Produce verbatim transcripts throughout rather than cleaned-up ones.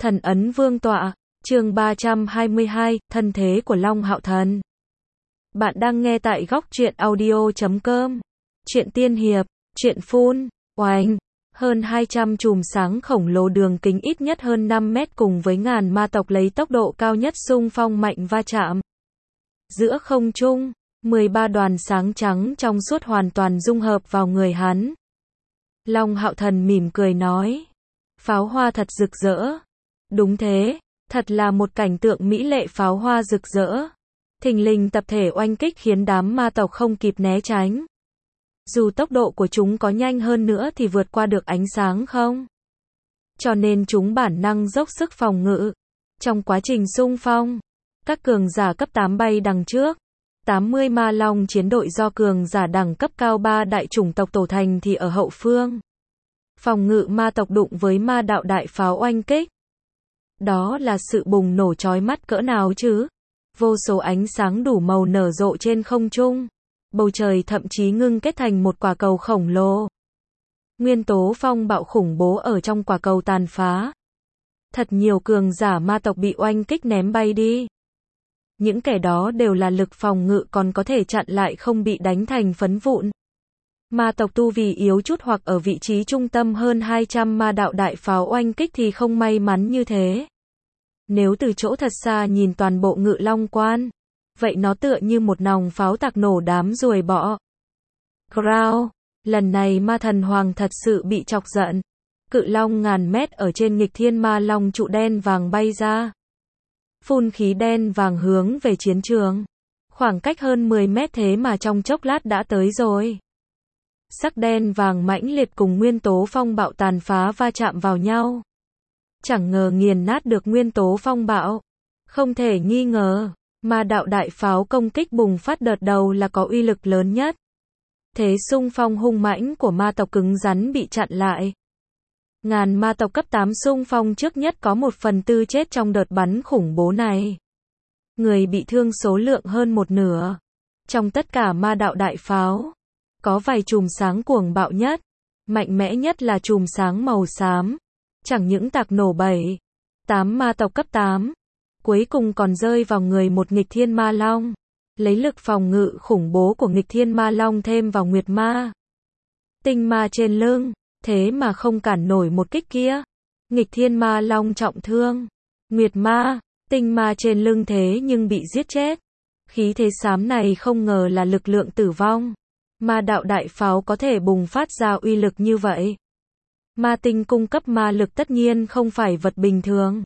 Thần ấn vương tọa, chương ba trăm hai mươi hai, thân thế của Long Hạo Thần. Bạn đang nghe tại góc truyện audio chấm com. Truyện tiên hiệp, truyện phun, oanh. Hơn hai trăm chùm sáng khổng lồ đường kính ít nhất hơn năm mét cùng với ngàn ma tộc lấy tốc độ cao nhất xung phong mạnh va chạm. Giữa không trung, mười ba đoàn sáng trắng trong suốt hoàn toàn dung hợp vào người hắn. Long Hạo Thần mỉm cười nói. Pháo hoa thật rực rỡ. Đúng thế, thật là một cảnh tượng mỹ lệ, pháo hoa rực rỡ. Thình lình tập thể oanh kích khiến đám ma tộc không kịp né tránh. Dù tốc độ của chúng có nhanh hơn nữa thì vượt qua được ánh sáng không? Cho nên chúng bản năng dốc sức phòng ngự. Trong quá trình xung phong, các cường giả cấp tám bay đằng trước. tám mươi ma long chiến đội do cường giả đẳng cấp cao ba đại chủng tộc tổ thành thì ở hậu phương. Phòng ngự ma tộc đụng với ma đạo đại pháo oanh kích. Đó là sự bùng nổ chói mắt cỡ nào chứ? Vô số ánh sáng đủ màu nở rộ trên không trung. Bầu trời thậm chí ngưng kết thành một quả cầu khổng lồ. Nguyên tố phong bạo khủng bố ở trong quả cầu tàn phá. Thật nhiều cường giả ma tộc bị oanh kích ném bay đi. Những kẻ đó đều là lực phòng ngự còn có thể chặn lại không bị đánh thành phấn vụn. Ma tộc tu vì yếu chút hoặc ở vị trí trung tâm hơn hai trăm ma đạo đại pháo oanh kích thì không may mắn như thế. Nếu từ chỗ thật xa nhìn toàn bộ Ngự Long Quan, vậy nó tựa như một nòng pháo tạc nổ đám ruồi bọ. Growl, lần này ma thần hoàng thật sự bị chọc giận. Cự long ngàn mét ở trên nghịch thiên ma long trụ đen vàng bay ra. Phun khí đen vàng hướng về chiến trường. Khoảng cách hơn mười mét thế mà trong chốc lát đã tới rồi. Sắc đen vàng mãnh liệt cùng nguyên tố phong bạo tàn phá va chạm vào nhau. Chẳng ngờ nghiền nát được nguyên tố phong bạo. Không thể nghi ngờ, ma đạo đại pháo công kích bùng phát đợt đầu là có uy lực lớn nhất. Thế xung phong hung mãnh của ma tộc cứng rắn bị chặn lại. Ngàn ma tộc cấp tám xung phong trước nhất có một phần tư chết trong đợt bắn khủng bố này. Người bị thương số lượng hơn một nửa. Trong tất cả ma đạo đại pháo, có vài chùm sáng cuồng bạo nhất, mạnh mẽ nhất là chùm sáng màu xám. Chẳng những tạc nổ bảy, tám ma tộc cấp tám, cuối cùng còn rơi vào người một nghịch thiên ma long. Lấy lực phòng ngự khủng bố của nghịch thiên ma long thêm vào nguyệt ma. Tinh ma trên lưng, thế mà không cản nổi một kích kia. Nghịch thiên ma long trọng thương. Nguyệt ma, tinh ma trên lưng thế nhưng bị giết chết. Khí thế xám này không ngờ là lực lượng tử vong. Ma đạo đại pháo có thể bùng phát ra uy lực như vậy. Ma tinh cung cấp ma lực tất nhiên không phải vật bình thường.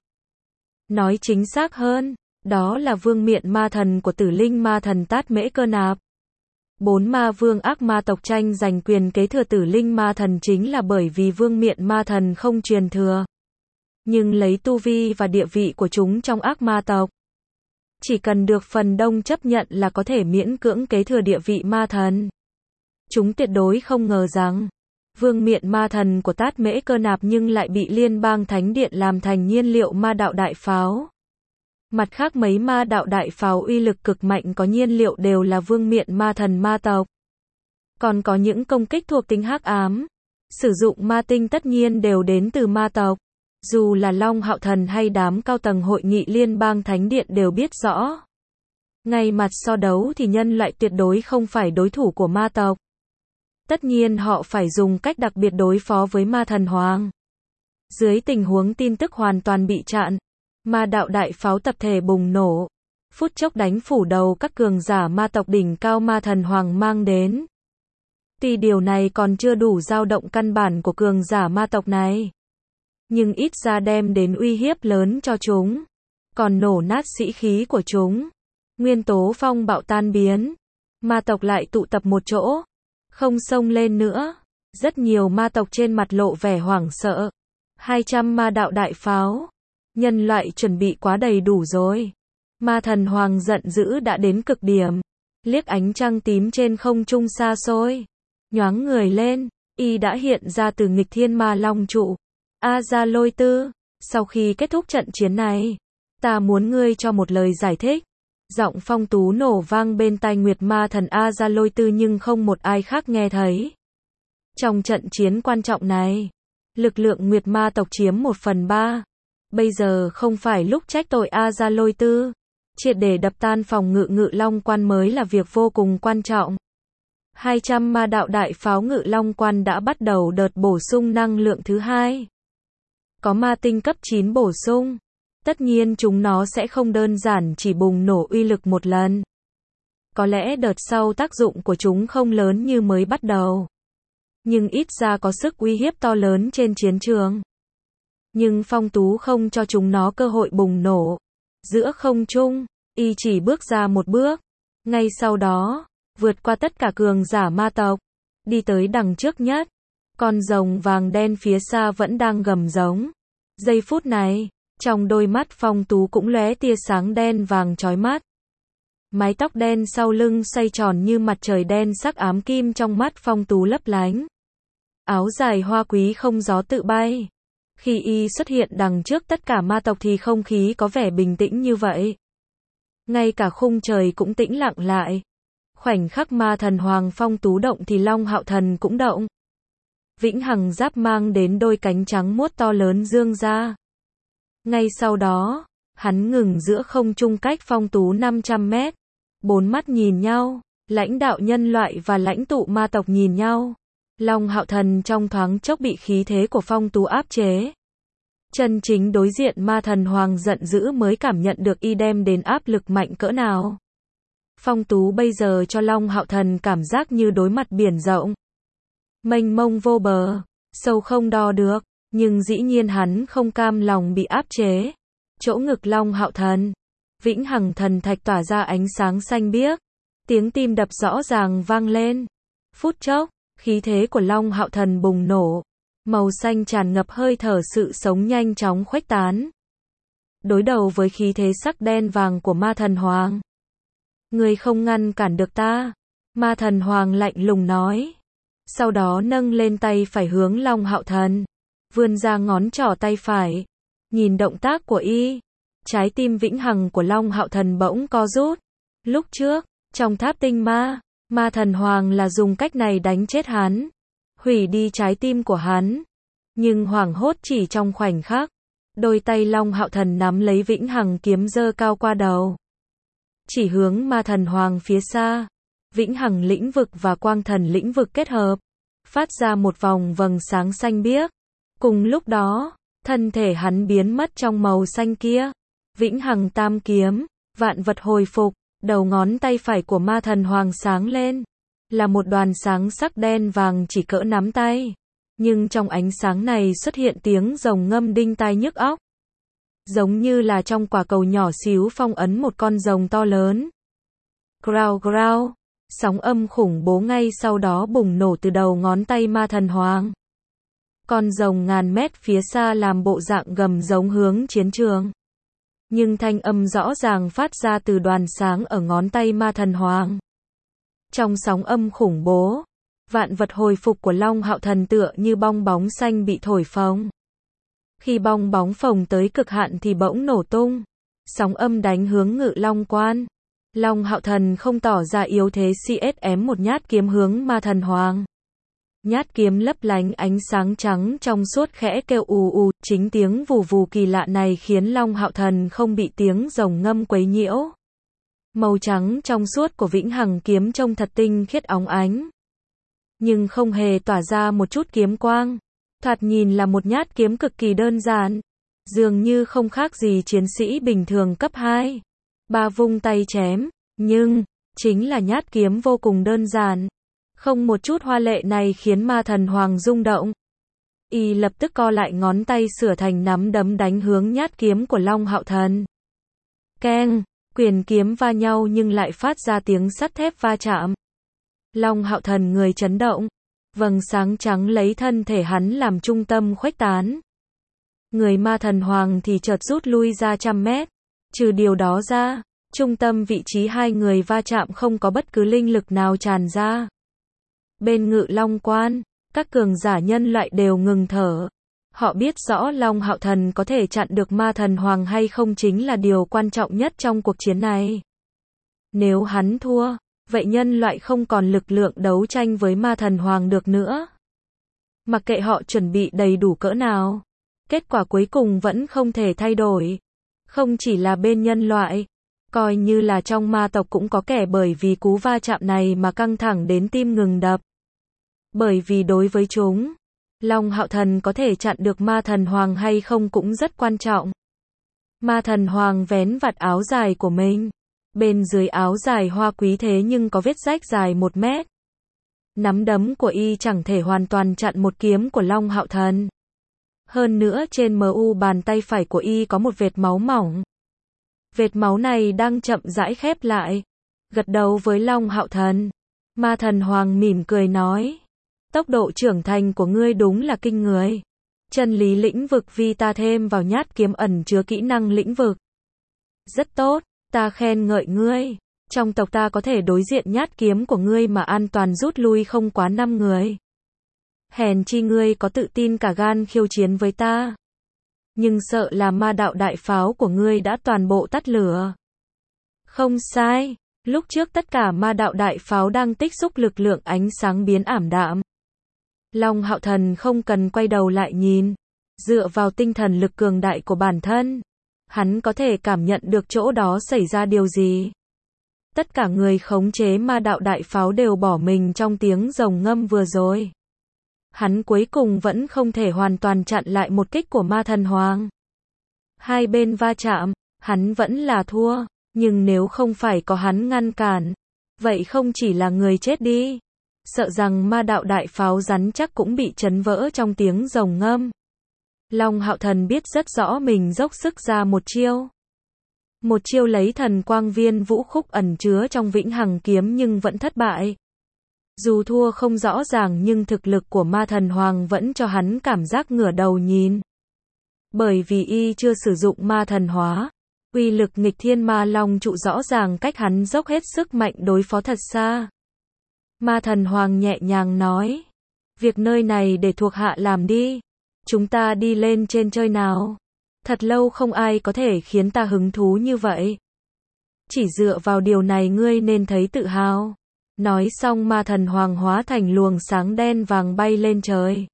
Nói chính xác hơn, đó là vương miện ma thần của tử linh ma thần Tát Mễ Cơ Nạp. Bốn ma vương ác ma tộc tranh giành quyền kế thừa tử linh ma thần chính là bởi vì vương miện ma thần không truyền thừa. Nhưng lấy tu vi và địa vị của chúng trong ác ma tộc, chỉ cần được phần đông chấp nhận là có thể miễn cưỡng kế thừa địa vị ma thần. Chúng tuyệt đối không ngờ rằng vương miện ma thần của Tát Mễ Cơ Nạp nhưng lại bị liên bang thánh điện làm thành nhiên liệu ma đạo đại pháo. Mặt khác mấy ma đạo đại pháo uy lực cực mạnh có nhiên liệu đều là vương miện ma thần ma tộc. Còn có những công kích thuộc tính hắc ám, sử dụng ma tinh tất nhiên đều đến từ ma tộc. Dù là Long Hạo Thần hay đám cao tầng hội nghị liên bang thánh điện đều biết rõ. Ngay mặt so đấu thì nhân loại tuyệt đối không phải đối thủ của ma tộc. Tất nhiên họ phải dùng cách đặc biệt đối phó với ma thần hoàng. Dưới tình huống tin tức hoàn toàn bị chặn, ma đạo đại pháo tập thể bùng nổ, phút chốc đánh phủ đầu các cường giả ma tộc đỉnh cao ma thần hoàng mang đến. Tuy điều này còn chưa đủ dao động căn bản của cường giả ma tộc này, nhưng ít ra đem đến uy hiếp lớn cho chúng, còn nổ nát sĩ khí của chúng. Nguyên tố phong bạo tan biến, ma tộc lại tụ tập một chỗ, không xông lên nữa. Rất nhiều ma tộc trên mặt lộ vẻ hoảng sợ. hai trăm ma đạo đại pháo, nhân loại chuẩn bị quá đầy đủ rồi. Ma thần hoàng giận dữ đã đến cực điểm, liếc ánh trăng tím trên không trung xa xôi, nhoáng người lên, y đã hiện ra từ nghịch thiên ma long trụ. A Gia Lôi Tư, sau khi kết thúc trận chiến này, ta muốn ngươi cho một lời giải thích. Giọng phong tú nổ vang bên tai nguyệt ma thần A Gia Lôi Tư nhưng không một ai khác nghe thấy. Trong trận chiến quan trọng này, lực lượng nguyệt ma tộc chiếm một phần ba. Bây giờ không phải lúc trách tội A Gia Lôi Tư. Triệt để đập tan phòng ngự Ngự Long Quan mới là việc vô cùng quan trọng. hai trăm ma đạo đại pháo Ngự Long Quan đã bắt đầu đợt bổ sung năng lượng thứ hai. Có ma tinh cấp chín bổ sung. Tất nhiên chúng nó sẽ không đơn giản chỉ bùng nổ uy lực một lần. Có lẽ đợt sau tác dụng của chúng không lớn như mới bắt đầu. Nhưng ít ra có sức uy hiếp to lớn trên chiến trường. Nhưng Phong Tú không cho chúng nó cơ hội bùng nổ. Giữa không trung, y chỉ bước ra một bước. Ngay sau đó, vượt qua tất cả cường giả ma tộc. Đi tới đằng trước nhất. Con rồng vàng đen phía xa vẫn đang gầm giống. Giây phút này, trong đôi mắt Phong Tú cũng lóe tia sáng đen vàng chói mắt. Mái tóc đen sau lưng xoay tròn như mặt trời đen sắc ám kim trong mắt Phong Tú lấp lánh. Áo dài hoa quý không gió tự bay. Khi y xuất hiện đằng trước tất cả ma tộc thì không khí có vẻ bình tĩnh như vậy. Ngay cả khung trời cũng tĩnh lặng lại. Khoảnh khắc ma thần Hoàng Phong Tú động thì Long Hạo Thần cũng động. Vĩnh hằng giáp mang đến đôi cánh trắng muốt to lớn dương ra. Ngay sau đó, hắn ngừng giữa không trung cách Phong Tú năm trăm mét. Bốn mắt nhìn nhau, lãnh đạo nhân loại và lãnh tụ ma tộc nhìn nhau. Long Hạo Thần trong thoáng chốc bị khí thế của Phong Tú áp chế. Chân chính đối diện ma thần Hoàng giận dữ mới cảm nhận được y đem đến áp lực mạnh cỡ nào. Phong Tú bây giờ cho Long Hạo Thần cảm giác như đối mặt biển rộng. Mênh mông vô bờ, sâu không đo được, nhưng dĩ nhiên hắn không cam lòng bị áp chế. Chỗ ngực Long Hạo Thần, vĩnh hằng thần thạch tỏa ra ánh sáng xanh biếc. Tiếng tim đập rõ ràng vang lên. Phút chốc, khí thế của Long Hạo Thần bùng nổ. Màu xanh tràn ngập hơi thở sự sống nhanh chóng khuếch tán. Đối đầu với khí thế sắc đen vàng của ma thần Hoàng. Người không ngăn cản được ta. Ma thần Hoàng lạnh lùng nói. Sau đó nâng lên tay phải hướng Long Hạo Thần. Vươn ra ngón trỏ tay phải. Nhìn động tác của y. Trái tim vĩnh hằng của Long Hạo Thần bỗng co rút. Lúc trước, trong tháp tinh ma, ma thần Hoàng là dùng cách này đánh chết hắn. Hủy đi trái tim của hắn. Nhưng hoảng hốt chỉ trong khoảnh khắc. Đôi tay Long Hạo Thần nắm lấy vĩnh hằng kiếm giơ cao qua đầu. Chỉ hướng ma thần Hoàng phía xa. Vĩnh hằng lĩnh vực và quang thần lĩnh vực kết hợp. Phát ra một vòng vầng sáng xanh biếc. Cùng lúc đó, thân thể hắn biến mất trong màu xanh kia. Vĩnh hằng tam kiếm, vạn vật hồi phục. Đầu ngón tay phải của ma thần Hoàng sáng lên. Là một đoàn sáng sắc đen vàng chỉ cỡ nắm tay. Nhưng trong ánh sáng này xuất hiện tiếng rồng ngâm đinh tai nhức óc. Giống như là trong quả cầu nhỏ xíu phong ấn một con rồng to lớn. Growl growl. Sóng âm khủng bố ngay sau đó bùng nổ từ đầu ngón tay ma thần Hoàng. Con rồng ngàn mét phía xa làm bộ dạng gầm giống hướng chiến trường. Nhưng thanh âm rõ ràng phát ra từ đoàn sáng ở ngón tay ma thần Hoàng. Trong sóng âm khủng bố, vạn vật hồi phục của Long Hạo Thần tựa như bong bóng xanh bị thổi phồng. Khi bong bóng phồng tới cực hạn thì bỗng nổ tung. Sóng âm đánh hướng Ngự Long Quan. Long Hạo Thần không tỏ ra yếu thế xê ét ém một nhát kiếm hướng ma thần Hoàng. Nhát kiếm lấp lánh ánh sáng trắng trong suốt khẽ kêu ù ù, chính tiếng vù vù kỳ lạ này khiến Long Hạo Thần không bị tiếng rồng ngâm quấy nhiễu. Màu trắng trong suốt của vĩnh hằng kiếm trông thật tinh khiết óng ánh. Nhưng không hề tỏa ra một chút kiếm quang. Thoạt nhìn là một nhát kiếm cực kỳ đơn giản. Dường như không khác gì chiến sĩ bình thường cấp hai. Ba vung tay chém. Nhưng, chính là nhát kiếm vô cùng đơn giản. Không một chút hoa lệ này khiến ma thần Hoàng rung động. Y lập tức co lại ngón tay sửa thành nắm đấm đánh hướng nhát kiếm của Long Hạo Thần. Keng, quyền kiếm va nhau nhưng lại phát ra tiếng sắt thép va chạm. Long Hạo Thần người chấn động. Vầng sáng trắng lấy thân thể hắn làm trung tâm khuếch tán. Người ma thần Hoàng thì chợt rút lui ra trăm mét. Trừ điều đó ra, trung tâm vị trí hai người va chạm không có bất cứ linh lực nào tràn ra. Bên Ngự Long Quan, các cường giả nhân loại đều ngừng thở. Họ biết rõ Long Hạo Thần có thể chặn được ma thần Hoàng hay không chính là điều quan trọng nhất trong cuộc chiến này. Nếu hắn thua, vậy nhân loại không còn lực lượng đấu tranh với ma thần Hoàng được nữa. Mặc kệ họ chuẩn bị đầy đủ cỡ nào, Kết quả cuối cùng vẫn không thể thay đổi. Không chỉ là bên nhân loại, coi như là trong ma tộc cũng có kẻ bởi vì cú va chạm này mà căng thẳng đến tim ngừng đập. Bởi vì đối với chúng, Long Hạo Thần có thể chặn được ma thần hoàng hay không cũng rất quan trọng. Ma thần hoàng vén vạt áo dài của mình. Bên dưới áo dài hoa quý thế nhưng có vết rách dài một mét. Nắm đấm của y chẳng thể hoàn toàn chặn một kiếm của Long Hạo Thần. Hơn nữa trên mu bàn tay phải của y có một vệt máu mỏng. Vệt máu này đang chậm rãi khép lại. Gật đầu với Long Hạo Thần. Ma thần hoàng mỉm cười nói. Tốc độ trưởng thành của ngươi đúng là kinh người. Chân lý lĩnh vực vì ta thêm vào nhát kiếm ẩn chứa kỹ năng lĩnh vực. Rất tốt, ta khen ngợi ngươi. Trong tộc ta có thể đối diện nhát kiếm của ngươi mà an toàn rút lui không quá năm người. Hèn chi ngươi có tự tin cả gan khiêu chiến với ta. Nhưng sợ là ma đạo đại pháo của ngươi đã toàn bộ tắt lửa. Không sai, lúc trước tất cả ma đạo đại pháo đang tích xúc lực lượng ánh sáng biến ảm đạm. Long Hạo Thần không cần quay đầu lại nhìn. Dựa vào tinh thần lực cường đại của bản thân, hắn có thể cảm nhận được chỗ đó xảy ra điều gì. Tất cả người khống chế ma đạo đại pháo đều bỏ mình trong tiếng rồng ngâm vừa rồi. Hắn cuối cùng vẫn không thể hoàn toàn chặn lại một kích của ma thần hoàng. Hai bên va chạm, hắn vẫn là thua, nhưng nếu không phải có hắn ngăn cản, vậy không chỉ là người chết đi. Sợ rằng ma đạo đại pháo rắn chắc cũng bị chấn vỡ trong tiếng rồng ngâm. Long Hạo Thần biết rất rõ mình dốc sức ra một chiêu. Một chiêu lấy thần quang viên vũ khúc ẩn chứa trong vĩnh hằng kiếm nhưng vẫn thất bại. Dù thua không rõ ràng nhưng thực lực của ma thần hoàng vẫn cho hắn cảm giác ngửa đầu nhìn. Bởi vì y chưa sử dụng ma thần hóa, uy lực nghịch thiên ma long trụ rõ ràng cách hắn dốc hết sức mạnh đối phó thật xa. Ma thần hoàng nhẹ nhàng nói. Việc nơi này để thuộc hạ làm đi. Chúng ta đi lên trên chơi nào. Thật lâu không ai có thể khiến ta hứng thú như vậy. Chỉ dựa vào điều này ngươi nên thấy tự hào. Nói xong ma thần hoàng hóa thành luồng sáng đen vàng bay lên trời.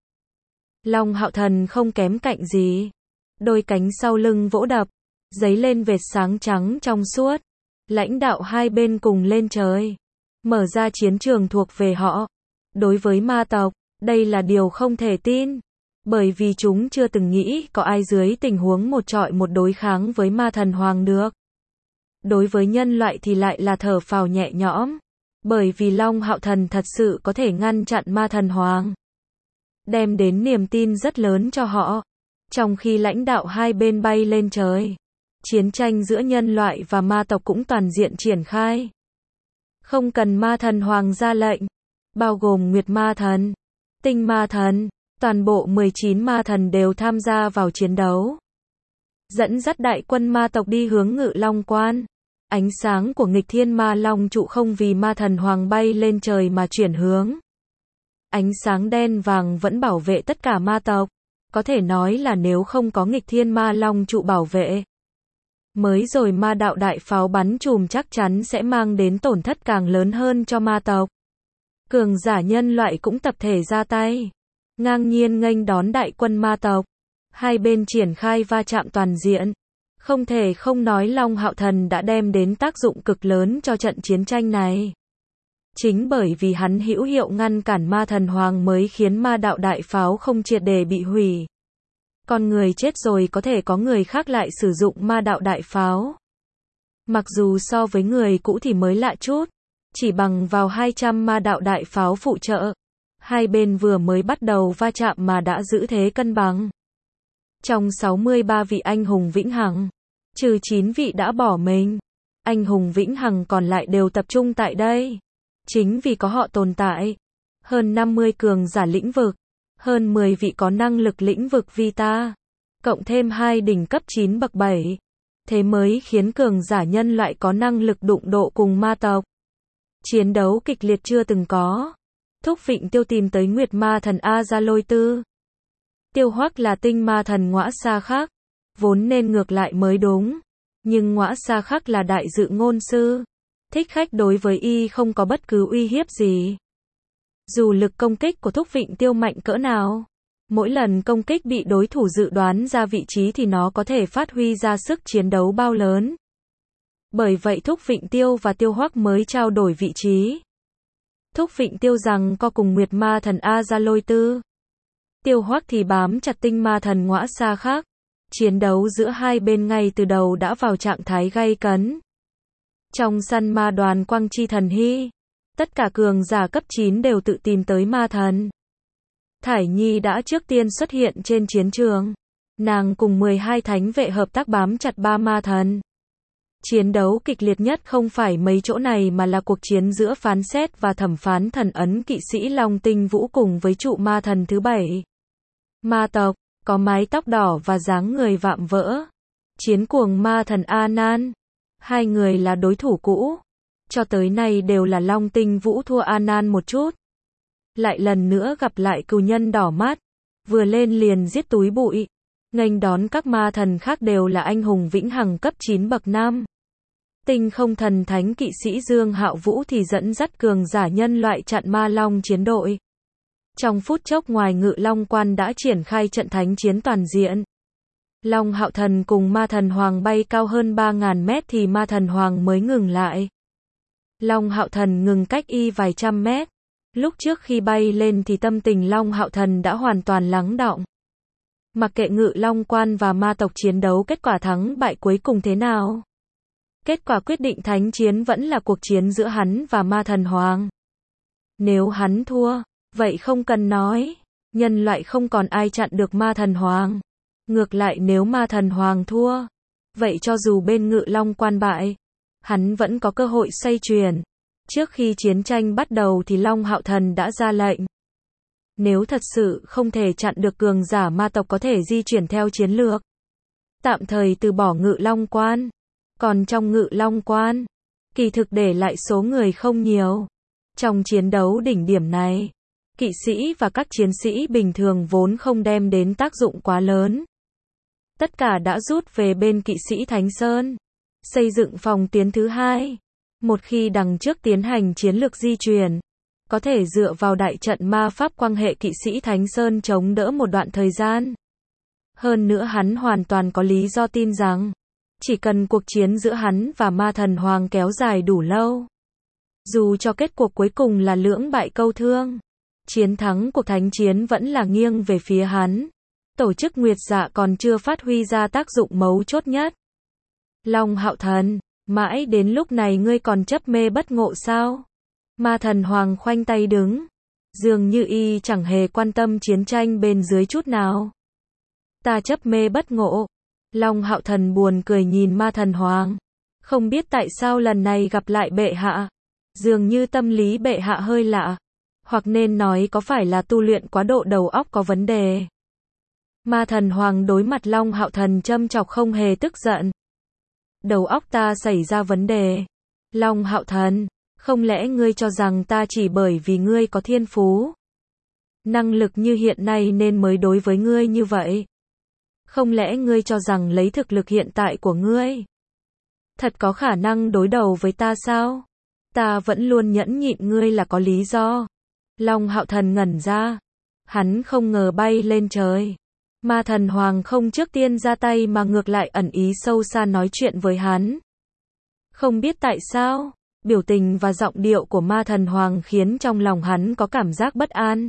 Long Hạo Thần không kém cạnh gì. Đôi cánh sau lưng vỗ đập, giấy lên vệt sáng trắng trong suốt. Lãnh đạo hai bên cùng lên trời. Mở ra chiến trường thuộc về họ. Đối với ma tộc, đây là điều không thể tin. Bởi vì chúng chưa từng nghĩ có ai dưới tình huống một trọi một đối kháng với ma thần hoàng được. Đối với nhân loại thì lại là thở phào nhẹ nhõm. Bởi vì Long Hạo Thần thật sự có thể ngăn chặn ma thần hoàng. Đem đến niềm tin rất lớn cho họ. Trong khi lãnh đạo hai bên bay lên trời, chiến tranh giữa nhân loại và ma tộc cũng toàn diện triển khai. Không cần ma thần hoàng ra lệnh, bao gồm Nguyệt Ma Thần, Tinh Ma Thần, toàn bộ mười chín ma thần đều tham gia vào chiến đấu. Dẫn dắt đại quân ma tộc đi hướng Ngự Long Quan. Ánh sáng của nghịch thiên ma long trụ không vì ma thần hoàng bay lên trời mà chuyển hướng. Ánh sáng đen vàng vẫn bảo vệ tất cả ma tộc. Có thể nói là nếu không có nghịch thiên ma long trụ bảo vệ, mới rồi ma đạo đại pháo bắn chùm chắc chắn sẽ mang đến tổn thất càng lớn hơn cho ma tộc. Cường giả nhân loại cũng tập thể ra tay, ngang nhiên nghênh đón đại quân ma tộc. Hai bên triển khai va chạm toàn diện. Không thể không nói Long Hạo Thần đã đem đến tác dụng cực lớn cho trận chiến tranh này. Chính bởi vì hắn hữu hiệu ngăn cản ma thần hoàng mới khiến ma đạo đại pháo không triệt để bị hủy. Con người chết rồi có thể có người khác lại sử dụng ma đạo đại pháo. Mặc dù so với người cũ thì mới lạ chút. Chỉ bằng vào hai trăm ma đạo đại pháo phụ trợ, hai bên vừa mới bắt đầu va chạm mà đã giữ thế cân bằng. Trong sáu mươi ba vị anh hùng vĩnh hằng, trừ chín vị đã bỏ mình, anh hùng vĩnh hằng còn lại đều tập trung tại đây. Chính vì có họ tồn tại, hơn năm mươi cường giả lĩnh vực, hơn mười vị có năng lực lĩnh vực Vita, cộng thêm hai đỉnh cấp chín bậc bảy, thế mới khiến cường giả nhân loại có năng lực đụng độ cùng ma tộc. Chiến đấu kịch liệt chưa từng có. Thúc Vịnh Tiêu tìm tới Nguyệt Ma Thần A Gia Lôi Tư. Tiêu Hoắc là tinh ma thần Ngõa Sa Khắc, vốn nên ngược lại mới đúng, nhưng Ngõa Sa Khắc là đại dự ngôn sư, thích khách đối với y không có bất cứ uy hiếp gì. Dù lực công kích của Thúc Vịnh Tiêu mạnh cỡ nào, Mỗi lần công kích bị đối thủ dự đoán ra vị trí thì nó có thể phát huy ra sức chiến đấu bao lớn. Bởi vậy Thúc Vịnh Tiêu và Tiêu Hoắc mới trao đổi vị trí. Thúc Vịnh Tiêu rằng co cùng Nguyệt Ma Thần A Gia Lôi Tư. Tiêu Hoắc thì bám chặt Tinh Ma Thần Ngõa Xa Khác. Chiến đấu giữa hai bên ngay từ đầu đã vào trạng thái gay cấn. Trong săn ma đoàn Quang Chi Thần Hy, tất cả cường giả cấp chín đều tự tìm tới ma thần. Thải Nhi đã trước tiên xuất hiện trên chiến trường. Nàng cùng mười hai thánh vệ hợp tác bám chặt ba ma thần. Chiến đấu kịch liệt nhất không phải mấy chỗ này mà là cuộc chiến giữa phán xét và thẩm phán thần ấn kỵ sĩ Long Tinh Vũ cùng với trụ ma thần thứ bảy. Ma tộc, có mái tóc đỏ và dáng người vạm vỡ. Chiến cuồng ma thần A Nan. Hai người là đối thủ cũ. Cho tới nay đều là Long Tinh Vũ thua A Nan một chút. Lại lần nữa gặp lại cừu nhân đỏ mắt. Vừa lên liền giết túi bụi. Nghênh đón các ma thần khác đều là anh hùng vĩnh hằng cấp chín bậc năm. Tinh không thần thánh kỵ sĩ Dương Hạo Vũ thì dẫn dắt cường giả nhân loại chặn ma long chiến đội. Trong phút chốc ngoài Ngự Long Quan đã triển khai trận thánh chiến toàn diện. Long Hạo Thần cùng ma thần Hoàng bay cao hơn ba nghìn mét thì ma thần Hoàng mới ngừng lại. Long Hạo Thần ngừng cách y vài trăm mét. Lúc trước khi bay lên thì tâm tình Long Hạo Thần đã hoàn toàn lắng đọng. Mặc kệ Ngự Long Quan và ma tộc chiến đấu kết quả thắng bại cuối cùng thế nào. Kết quả quyết định thánh chiến vẫn là cuộc chiến giữa hắn và ma thần Hoàng. Nếu hắn thua, vậy không cần nói, nhân loại không còn ai chặn được ma thần Hoàng. Ngược lại nếu ma thần Hoàng thua, vậy cho dù bên Ngự Long Quan bại, hắn vẫn có cơ hội xoay chuyển. Trước khi chiến tranh bắt đầu thì Long Hạo Thần đã ra lệnh. Nếu thật sự không thể chặn được cường giả ma tộc có thể di chuyển theo chiến lược. Tạm thời từ bỏ Ngự Long Quan. Còn trong Ngự Long Quan, kỳ thực để lại số người không nhiều. Trong chiến đấu đỉnh điểm này, kỵ sĩ và các chiến sĩ bình thường vốn không đem đến tác dụng quá lớn. Tất cả đã rút về bên kỵ sĩ Thánh Sơn. Xây dựng phòng tuyến thứ hai. Một khi đằng trước tiến hành chiến lược di chuyển, có thể dựa vào đại trận ma pháp quan hệ kỵ sĩ Thánh Sơn chống đỡ một đoạn thời gian. Hơn nữa hắn hoàn toàn có lý do tin rằng, chỉ cần cuộc chiến giữa hắn và ma thần Hoàng kéo dài đủ lâu. Dù cho kết cuộc cuối cùng là lưỡng bại câu thương, chiến thắng cuộc thánh chiến vẫn là nghiêng về phía hắn. Tổ chức Nguyệt Dạ còn chưa phát huy ra tác dụng mấu chốt nhất. Long Hạo Thần, mãi đến lúc này ngươi còn chấp mê bất ngộ sao? Ma thần Hoàng khoanh tay đứng, dường như y chẳng hề quan tâm chiến tranh bên dưới chút nào. Ta chấp mê bất ngộ. Long Hạo Thần buồn cười nhìn ma thần Hoàng. Không biết tại sao lần này gặp lại bệ hạ. Dường như tâm lý bệ hạ hơi lạ. Hoặc nên nói có phải là tu luyện quá độ đầu óc có vấn đề. Ma thần Hoàng đối mặt Long Hạo Thần châm chọc không hề tức giận. Đầu óc ta xảy ra vấn đề. Long Hạo Thần, không lẽ ngươi cho rằng ta chỉ bởi vì ngươi có thiên phú, năng lực như hiện nay nên mới đối với ngươi như vậy? Không lẽ ngươi cho rằng lấy thực lực hiện tại của ngươi, thật có khả năng đối đầu với ta sao? Ta vẫn luôn nhẫn nhịn ngươi là có lý do. Long Hạo Thần ngẩn ra. Hắn không ngờ bay lên trời. Ma thần Hoàng không trước tiên ra tay mà ngược lại ẩn ý sâu xa nói chuyện với hắn. Không biết tại sao, biểu tình và giọng điệu của ma thần Hoàng khiến trong lòng hắn có cảm giác bất an.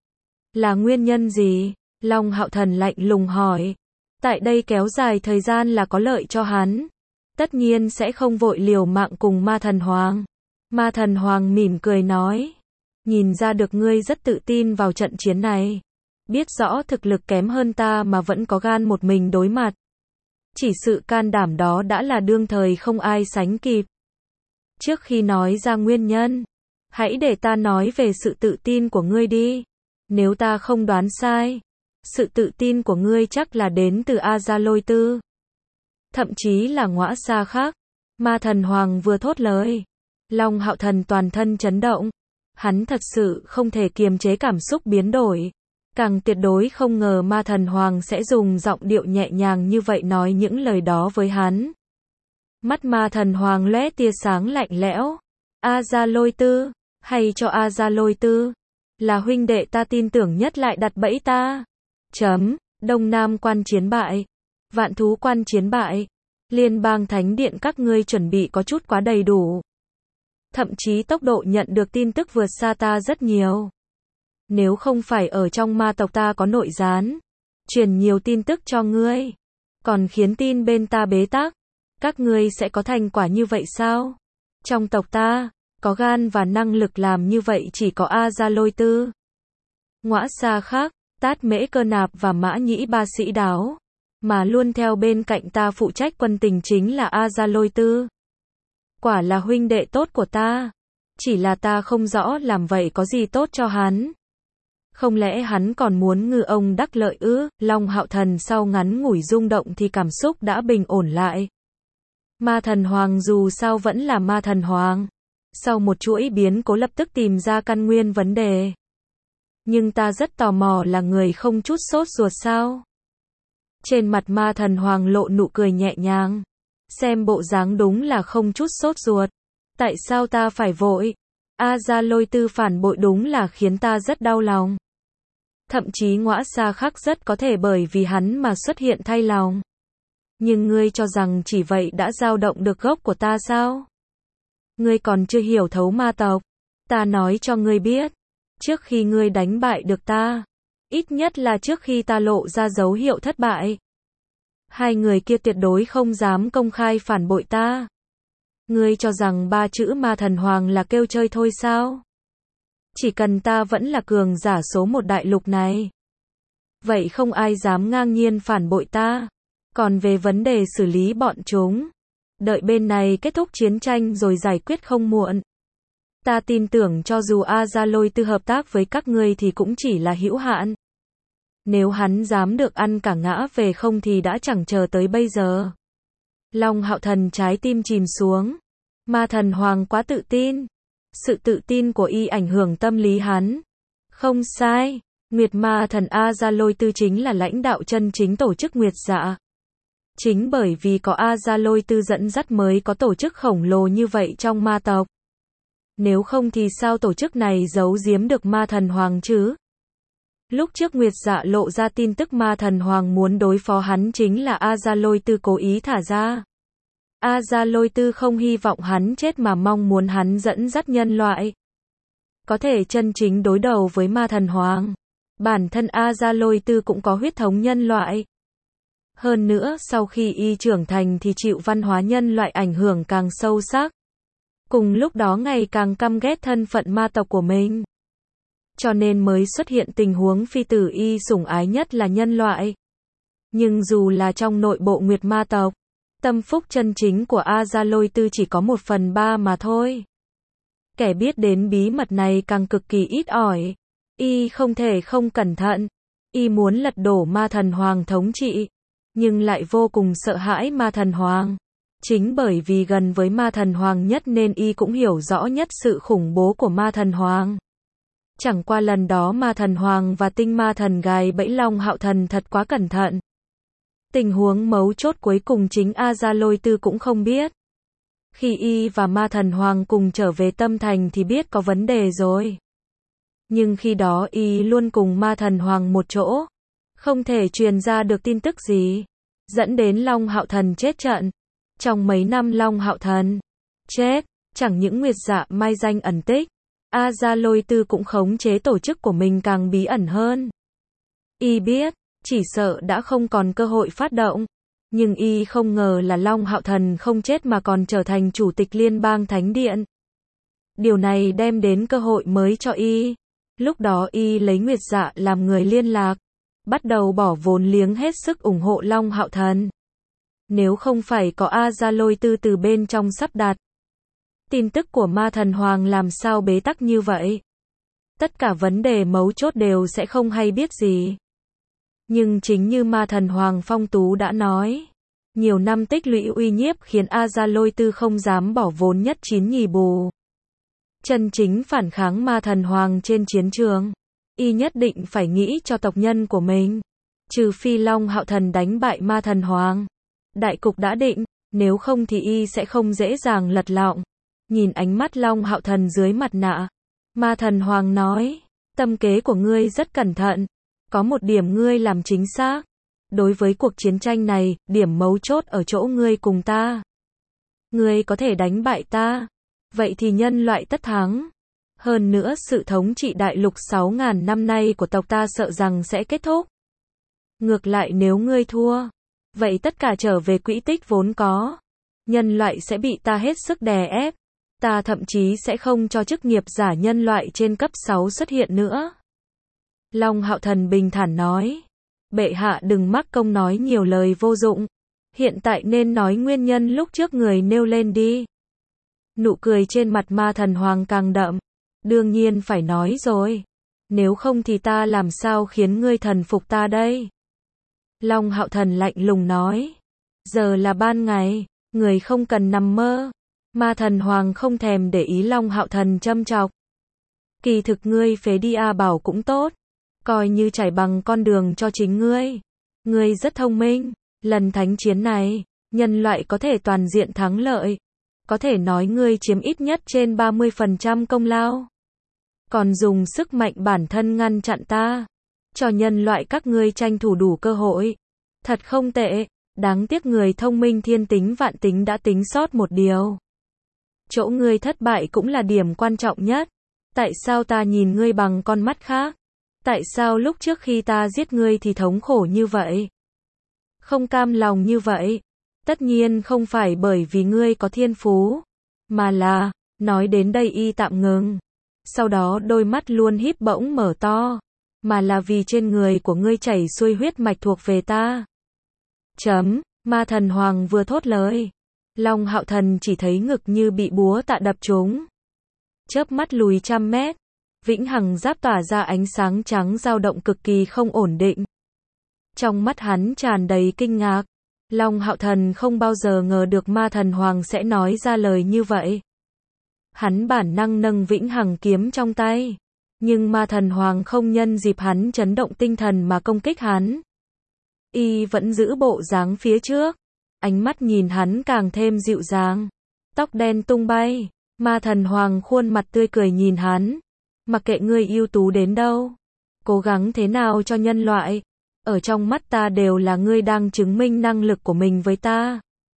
Là nguyên nhân gì? Long Hạo Thần lạnh lùng hỏi. Tại đây kéo dài thời gian là có lợi cho hắn. Tất nhiên sẽ không vội liều mạng cùng ma thần Hoàng. Ma thần Hoàng mỉm cười nói. Nhìn ra được ngươi rất tự tin vào trận chiến này. Biết rõ thực lực kém hơn ta mà vẫn có gan một mình đối mặt. Chỉ sự can đảm đó đã là đương thời không ai sánh kịp. Trước khi nói ra nguyên nhân, hãy để ta nói về sự tự tin của ngươi đi. Nếu ta không đoán sai, sự tự tin của ngươi chắc là đến từ A Gia Lôi Tư. Thậm chí là Ngõa Xa Khác. Ma thần Hoàng vừa thốt lời, Long Hạo Thần toàn thân chấn động. Hắn thật sự không thể kiềm chế cảm xúc biến đổi. Càng tuyệt đối không ngờ ma thần Hoàng sẽ dùng giọng điệu nhẹ nhàng như vậy nói những lời đó với hắn. Mắt ma thần Hoàng lóe tia sáng lạnh lẽo. A Gia Lôi Tư, hay cho A Gia Lôi Tư, là huynh đệ ta tin tưởng nhất lại đặt bẫy ta. Chấm, Đông Nam quan chiến bại. Vạn thú quan chiến bại. Liên bang thánh điện các ngươi chuẩn bị có chút quá đầy đủ. Thậm chí tốc độ nhận được tin tức vượt xa ta rất nhiều. Nếu không phải ở trong ma tộc ta có nội gián, truyền nhiều tin tức cho ngươi, còn khiến tin bên ta bế tắc, các ngươi sẽ có thành quả như vậy sao? Trong tộc ta, có gan và năng lực làm như vậy chỉ có A Gia Lôi Tư, Ngõa Xa Khắc, Tát Mễ Cơ Nạp và Mã Nhĩ Ba Sĩ Đáo, mà luôn theo bên cạnh ta phụ trách quân tình chính là A Gia Lôi Tư. Quả là huynh đệ tốt của ta, chỉ là ta không rõ làm vậy có gì tốt cho hắn. Không lẽ hắn còn muốn ngư ông đắc lợi ư? Long Hạo Thần sau ngắn ngủi rung động thì cảm xúc đã bình ổn lại. Ma Thần Hoàng dù sao vẫn là Ma Thần Hoàng. Sau một chuỗi biến cố lập tức tìm ra căn nguyên vấn đề. Nhưng ta rất tò mò là người không chút sốt ruột sao? Trên mặt Ma Thần Hoàng lộ nụ cười nhẹ nhàng. Xem bộ dáng đúng là không chút sốt ruột. Tại sao ta phải vội? A Gia Lôi Tư phản bội đúng là khiến ta rất đau lòng. Thậm chí Ngõa Xa Khắc rất có thể bởi vì hắn mà xuất hiện thay lòng. Nhưng ngươi cho rằng chỉ vậy đã dao động được gốc của ta sao? Ngươi còn chưa hiểu thấu ma tộc. Ta nói cho ngươi biết. Trước khi ngươi đánh bại được ta, ít nhất là trước khi ta lộ ra dấu hiệu thất bại, hai người kia tuyệt đối không dám công khai phản bội ta. Ngươi cho rằng ba chữ Ma Thần Hoàng là kêu chơi thôi sao? Chỉ cần ta vẫn là cường giả số một đại lục này, vậy không ai dám ngang nhiên phản bội ta. Còn về vấn đề xử lý bọn chúng, đợi bên này kết thúc chiến tranh rồi giải quyết không muộn. Ta tin tưởng cho dù A Gia Lôi Tư hợp tác với các ngươi thì cũng chỉ là hữu hạn. Nếu hắn dám được ăn cả ngã về không thì đã chẳng chờ tới bây giờ. Long Hạo Thần trái tim chìm xuống. Ma Thần Hoàng quá tự tin. Sự tự tin của y ảnh hưởng tâm lý hắn. Không sai, Nguyệt Ma Thần A Gia Lôi Tư chính là lãnh đạo chân chính tổ chức Nguyệt Dạ. Chính bởi vì có A Gia Lôi Tư dẫn dắt mới có tổ chức khổng lồ như vậy trong ma tộc. Nếu không thì sao tổ chức này giấu giếm được Ma Thần Hoàng chứ? Lúc trước Nguyệt Dạ lộ ra tin tức Ma Thần Hoàng muốn đối phó hắn chính là A Gia Lôi Tư cố ý thả ra. A Gia Lôi Tư không hy vọng hắn chết mà mong muốn hắn dẫn dắt nhân loại. Có thể chân chính đối đầu với Ma Thần Hoàng. Bản thân A Gia Lôi Tư cũng có huyết thống nhân loại. Hơn nữa sau khi y trưởng thành thì chịu văn hóa nhân loại ảnh hưởng càng sâu sắc. Cùng lúc đó ngày càng căm ghét thân phận ma tộc của mình. Cho nên mới xuất hiện tình huống phi tử y sủng ái nhất là nhân loại. Nhưng dù là trong nội bộ Nguyệt ma tộc, tâm phúc chân chính của A Gia Lôi Tư chỉ có một phần ba mà thôi. Kẻ biết đến bí mật này càng cực kỳ ít ỏi. Y không thể không cẩn thận. Y muốn lật đổ Ma Thần Hoàng thống trị, nhưng lại vô cùng sợ hãi Ma Thần Hoàng. Chính bởi vì gần với Ma Thần Hoàng nhất nên y cũng hiểu rõ nhất sự khủng bố của Ma Thần Hoàng. Chẳng qua lần đó Ma Thần Hoàng và Tinh Ma Thần gài bẫy Long Hạo Thần thật quá cẩn thận. Tình huống mấu chốt cuối cùng chính A Gia Lôi Tư cũng không biết. Khi y và Ma Thần Hoàng cùng trở về Tâm Thành thì biết có vấn đề rồi. Nhưng khi đó y luôn cùng Ma Thần Hoàng một chỗ, không thể truyền ra được tin tức gì, dẫn đến Long Hạo Thần chết trận. Trong mấy năm Long Hạo Thần chết, chẳng những Nguyệt Dạ mai danh ẩn tích, A Gia Lôi Tư cũng khống chế tổ chức của mình càng bí ẩn hơn. Y biết, chỉ sợ đã không còn cơ hội phát động, nhưng y không ngờ là Long Hạo Thần không chết mà còn trở thành chủ tịch Liên bang Thánh Điện. Điều này đem đến cơ hội mới cho y. Lúc đó y lấy Nguyệt Dạ làm người liên lạc, bắt đầu bỏ vốn liếng hết sức ủng hộ Long Hạo Thần. Nếu không phải có A Gia Lôi Tư từ bên trong sắp đặt, tin tức của Ma Thần Hoàng làm sao bế tắc như vậy? Tất cả vấn đề mấu chốt đều sẽ không hay biết gì. Nhưng chính như Ma Thần Hoàng Phong Tú đã nói, nhiều năm tích lũy uy nhiếp khiến A Gia Lôi Tư không dám bỏ vốn nhất chín nhì bù. Chân chính phản kháng Ma Thần Hoàng trên chiến trường, y nhất định phải nghĩ cho tộc nhân của mình. Trừ phi Long Hạo Thần đánh bại Ma Thần Hoàng, đại cục đã định, nếu không thì y sẽ không dễ dàng lật lọng. Nhìn ánh mắt Long Hạo Thần dưới mặt nạ, Ma Thần Hoàng nói, tâm kế của ngươi rất cẩn thận, Có một điểm ngươi làm chính xác. Đối với cuộc chiến tranh này, điểm mấu chốt ở chỗ ngươi cùng ta. Ngươi có thể đánh bại ta. Vậy thì nhân loại tất thắng. Hơn nữa sự thống trị đại lục sáu ngàn năm nay của tộc ta sợ rằng sẽ kết thúc. Ngược lại nếu ngươi thua, vậy tất cả trở về quỹ tích vốn có. Nhân loại sẽ bị ta hết sức đè ép. Ta thậm chí sẽ không cho chức nghiệp giả nhân loại trên cấp sáu xuất hiện nữa. Long Hạo Thần bình thản nói. Bệ hạ đừng mắc công nói nhiều lời vô dụng. Hiện tại nên nói nguyên nhân lúc trước người nêu lên đi. Nụ cười trên mặt Ma Thần Hoàng càng đậm. Đương nhiên phải nói rồi. Nếu không thì ta làm sao khiến ngươi thần phục ta đây? Long Hạo Thần lạnh lùng nói. Giờ là ban ngày, người không cần nằm mơ. Ma Thần Hoàng không thèm để ý Long Hạo Thần châm chọc. Kỳ thực ngươi phế đi A Bảo cũng tốt. Coi như trải bằng con đường cho chính ngươi. Ngươi rất thông minh. Lần thánh chiến này, nhân loại có thể toàn diện thắng lợi. Có thể nói ngươi chiếm ít nhất trên ba mươi phần trăm công lao. Còn dùng sức mạnh bản thân ngăn chặn ta. Cho nhân loại các ngươi tranh thủ đủ cơ hội. Thật không tệ. Đáng tiếc người thông minh thiên tính vạn tính đã tính sót một điều. Chỗ ngươi thất bại cũng là điểm quan trọng nhất. Tại sao ta nhìn ngươi bằng con mắt khác? Tại sao lúc trước khi ta giết ngươi thì thống khổ như vậy? Không cam lòng như vậy? Tất nhiên không phải bởi vì ngươi có thiên phú. Mà là, nói đến đây y tạm ngừng. Sau đó đôi mắt luôn híp bỗng mở to. Mà là vì trên người của ngươi chảy xuôi huyết mạch thuộc về ta. Chấm, Ma Thần Hoàng vừa thốt lời. Long Hạo Thần chỉ thấy ngực như bị búa tạ đập trúng. Chớp mắt lùi trăm mét. Vĩnh hằng giáp tỏa ra ánh sáng trắng dao động cực kỳ không ổn định. Trong mắt hắn tràn đầy kinh ngạc. Long Hạo Thần không bao giờ ngờ được Ma Thần Hoàng sẽ nói ra lời như vậy. Hắn bản năng nâng vĩnh hằng kiếm trong tay. Nhưng Ma Thần Hoàng không nhân dịp hắn chấn động tinh thần mà công kích hắn. Y vẫn giữ bộ dáng phía trước. Ánh mắt nhìn hắn càng thêm dịu dàng. Tóc đen tung bay. Ma Thần Hoàng khuôn mặt tươi cười nhìn hắn. Mặc kệ ngươi ưu tú đến đâu. Cố gắng thế nào cho nhân loại. Ở trong mắt ta đều là ngươi đang chứng minh năng lực của mình với ta.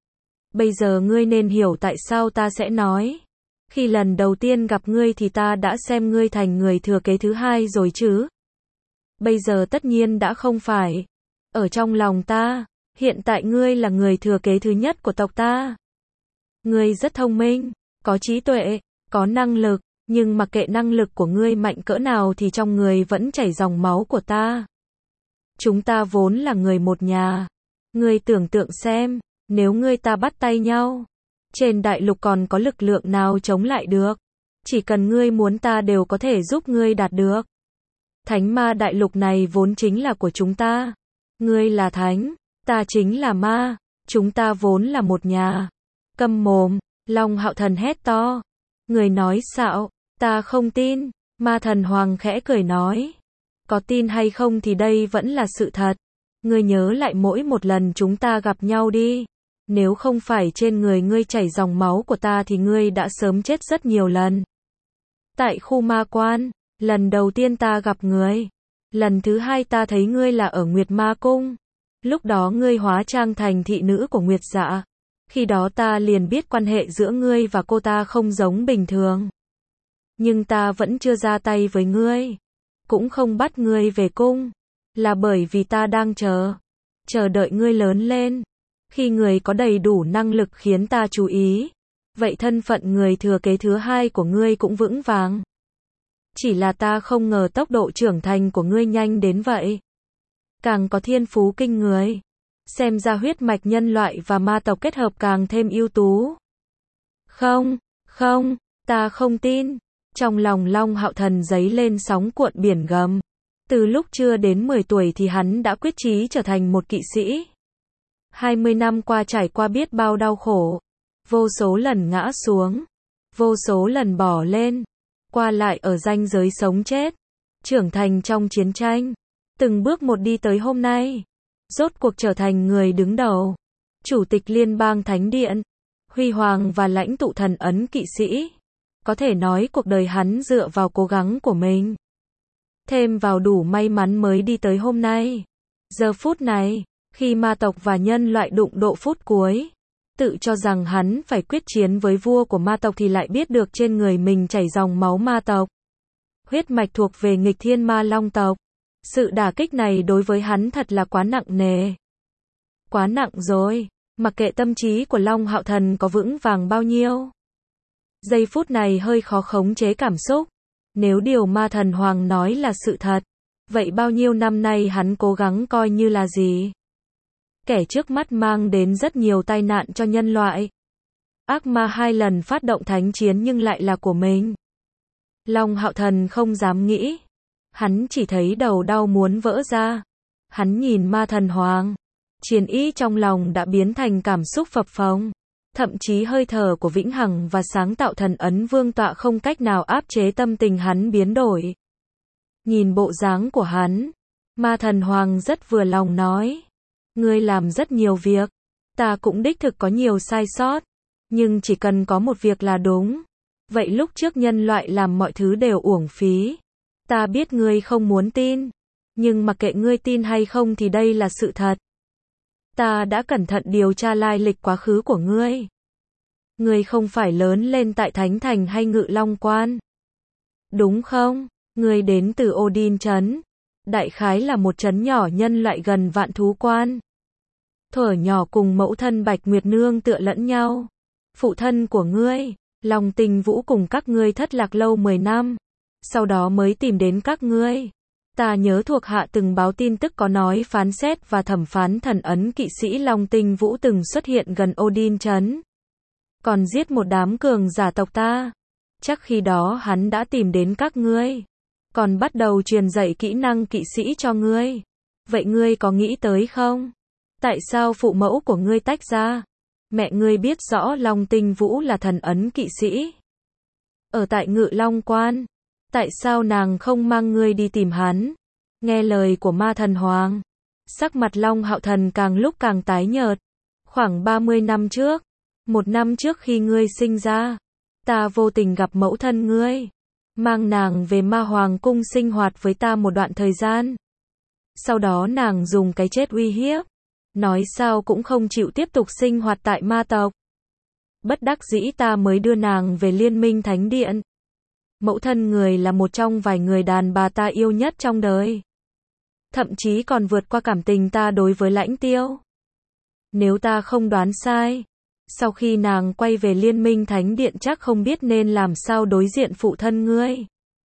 Bây giờ ngươi nên hiểu tại sao ta sẽ nói. Khi lần đầu tiên gặp ngươi thì ta đã xem ngươi thành người thừa kế thứ hai rồi chứ. Bây giờ tất nhiên đã không phải. Ở trong lòng ta, hiện tại ngươi là người thừa kế thứ nhất của tộc ta. Ngươi rất thông minh, có trí tuệ, có năng lực, nhưng mặc kệ năng lực của ngươi mạnh cỡ nào thì trong người vẫn chảy dòng máu của ta. Chúng ta vốn là người một nhà. Ngươi tưởng tượng xem, nếu ngươi ta bắt tay nhau, trên đại lục còn có lực lượng nào chống lại được. Chỉ cần ngươi muốn ta đều có thể giúp ngươi đạt được. Thánh ma đại lục này vốn chính là của chúng ta. Ngươi là thánh, ta chính là ma, chúng ta vốn là một nhà. Câm mồm, Long Hạo Thần hét to. Người nói xạo, ta không tin. Ma Thần Hoàng khẽ cười nói. Có tin hay không thì đây vẫn là sự thật. Ngươi nhớ lại mỗi một lần chúng ta gặp nhau đi. Nếu không phải trên người ngươi chảy dòng máu của ta thì ngươi đã sớm chết rất nhiều lần. Tại khu ma quan, lần đầu tiên ta gặp ngươi. Lần thứ hai ta thấy ngươi là ở Nguyệt Ma Cung. Lúc đó ngươi hóa trang thành thị nữ của Nguyệt Dạ. Khi đó ta liền biết quan hệ giữa ngươi và cô ta không giống bình thường. Nhưng ta vẫn chưa ra tay với ngươi. Cũng không bắt ngươi về cung. Là bởi vì ta đang chờ. Chờ đợi ngươi lớn lên. Khi ngươi có đầy đủ năng lực khiến ta chú ý. Vậy thân phận người thừa kế thứ hai của ngươi cũng vững vàng. Chỉ là ta không ngờ tốc độ trưởng thành của ngươi nhanh đến vậy. Càng có thiên phú kinh người. Xem ra huyết mạch nhân loại và ma tộc kết hợp càng thêm ưu tú. Không, không, ta không tin. Trong lòng Long Hạo Thần dấy lên sóng cuộn biển gầm. Từ lúc chưa đến mười tuổi thì hắn đã quyết chí trở thành một kỵ sĩ. hai mươi năm qua trải qua biết bao đau khổ. Vô số lần ngã xuống. Vô số lần bỏ lên. Qua lại ở ranh giới sống chết. Trưởng thành trong chiến tranh. Từng bước một đi tới hôm nay. Rốt cuộc trở thành người đứng đầu. Chủ tịch Liên bang Thánh Điện. Huy hoàng và lãnh tụ thần ấn kỵ sĩ. Có thể nói cuộc đời hắn dựa vào cố gắng của mình. thêm vào đủ may mắn mới đi tới hôm nay. Giờ phút này, khi ma tộc và nhân loại đụng độ phút cuối, tự cho rằng hắn phải quyết chiến với vua của ma tộc thì lại biết được trên người mình chảy dòng máu ma tộc. Huyết mạch thuộc về nghịch thiên ma long tộc. Sự đả kích này đối với hắn thật là quá nặng nề. Quá nặng rồi, mặc kệ tâm trí của Long Hạo Thần có vững vàng bao nhiêu. Giây phút này hơi khó khống chế cảm xúc. Nếu điều ma thần hoàng nói là sự thật, vậy bao nhiêu năm nay hắn cố gắng coi như là gì? Kẻ trước mắt mang đến rất nhiều tai nạn cho nhân loại. Ác ma hai lần phát động thánh chiến nhưng lại là của mình. Long Hạo Thần không dám nghĩ. Hắn chỉ thấy đầu đau muốn vỡ ra. Hắn nhìn ma thần hoàng. Chiến ý trong lòng đã biến thành cảm xúc phập phồng. Thậm chí hơi thở của vĩnh hằng và sáng tạo thần ấn vương tọa không cách nào áp chế tâm tình hắn biến đổi. Nhìn bộ dáng của hắn, ma thần hoàng rất vừa lòng nói. Ngươi làm rất nhiều việc. Ta cũng đích thực có nhiều sai sót. Nhưng chỉ cần có một việc là đúng. Vậy lúc trước nhân loại làm mọi thứ đều uổng phí. Ta biết ngươi không muốn tin. Nhưng mặc kệ ngươi tin hay không thì đây là sự thật. Ta đã cẩn thận điều tra lai lịch quá khứ của ngươi. Ngươi không phải lớn lên tại Thánh Thành hay Ngự Long Quan. Đúng không? Ngươi đến từ Odin Trấn. Đại khái là một trấn nhỏ nhân loại gần vạn thú quan. Thuở nhỏ cùng mẫu thân Bạch Nguyệt nương tựa lẫn nhau. Phụ thân của ngươi, Long Tinh Vũ cùng các ngươi thất lạc lâu mười năm. Sau đó mới tìm đến các ngươi. Ta nhớ thuộc hạ từng báo tin tức có nói phán xét và thẩm phán thần ấn kỵ sĩ Long Tinh Vũ từng xuất hiện gần Odin Trấn. Còn giết một đám cường giả tộc ta. Chắc khi đó hắn đã tìm đến các ngươi. Còn bắt đầu truyền dạy kỹ năng kỵ sĩ cho ngươi. Vậy ngươi có nghĩ tới không? Tại sao phụ mẫu của ngươi tách ra? Mẹ ngươi biết rõ Long Tinh Vũ là thần ấn kỵ sĩ. Ở tại Ngự Long Quan. Tại sao nàng không mang ngươi đi tìm hắn? Nghe lời của ma thần hoàng. Sắc mặt Long Hạo Thần càng lúc càng tái nhợt. Khoảng ba mươi năm trước. Một năm trước khi ngươi sinh ra. Ta vô tình gặp mẫu thân ngươi. Mang nàng về ma hoàng cung sinh hoạt với ta một đoạn thời gian. Sau đó nàng dùng cái chết uy hiếp. Nói sao cũng không chịu tiếp tục sinh hoạt tại ma tộc. Bất đắc dĩ ta mới đưa nàng về Liên Minh Thánh Điện. Mẫu thân người là một trong vài người đàn bà ta yêu nhất trong đời. Thậm chí còn vượt qua cảm tình ta đối với Lãnh Tiêu. Nếu ta không đoán sai, sau khi nàng quay về Liên Minh Thánh Điện chắc không biết nên làm sao đối diện phụ thân ngươi.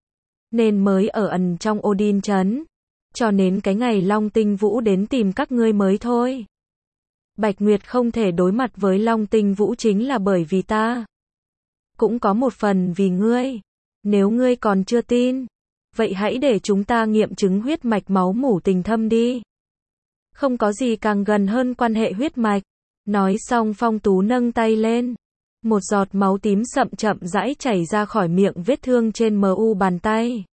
Nên mới ở ẩn trong Odin Trấn. Cho đến cái ngày Long Tinh Vũ đến tìm các ngươi mới thôi. Bạch Nguyệt không thể đối mặt với Long Tinh Vũ chính là bởi vì ta. Cũng có một phần vì ngươi. Nếu ngươi còn chưa tin, vậy hãy để chúng ta nghiệm chứng huyết mạch máu mủ tình thâm đi. Không có gì càng gần hơn quan hệ huyết mạch. Nói xong Phong Tú nâng tay lên. Một giọt máu tím sậm chậm rãi chảy ra khỏi miệng vết thương trên mu bàn tay.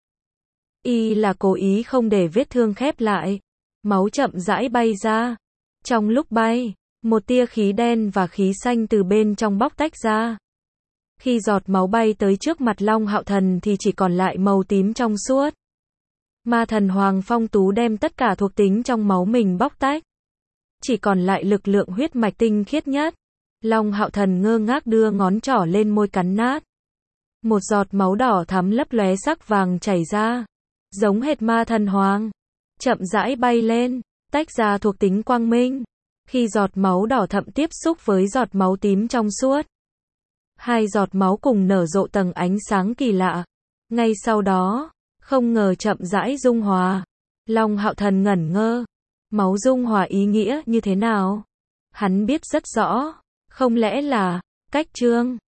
Y là cố ý không để vết thương khép lại. Máu chậm rãi bay ra. Trong lúc bay, một tia khí đen và khí xanh từ bên trong bóc tách ra. Khi giọt máu bay tới trước mặt Long Hạo Thần thì chỉ còn lại màu tím trong suốt. Ma thần Hoàng Phong Tú đem tất cả thuộc tính trong máu mình bóc tách. Chỉ còn lại lực lượng huyết mạch tinh khiết nhất. Long Hạo Thần ngơ ngác đưa ngón trỏ lên môi cắn nát. Một giọt máu đỏ thắm lấp lóe sắc vàng chảy ra. Giống hệt ma thần Hoàng. Chậm rãi bay lên, tách ra thuộc tính quang minh. Khi giọt máu đỏ thẫm tiếp xúc với giọt máu tím trong suốt. Hai giọt máu cùng nở rộ tầng ánh sáng kỳ lạ. Ngay sau đó, không ngờ chậm rãi dung hòa. Long Hạo Thần ngẩn ngơ. Máu dung hòa ý nghĩa như thế nào? Hắn biết rất rõ. Không lẽ là cách chương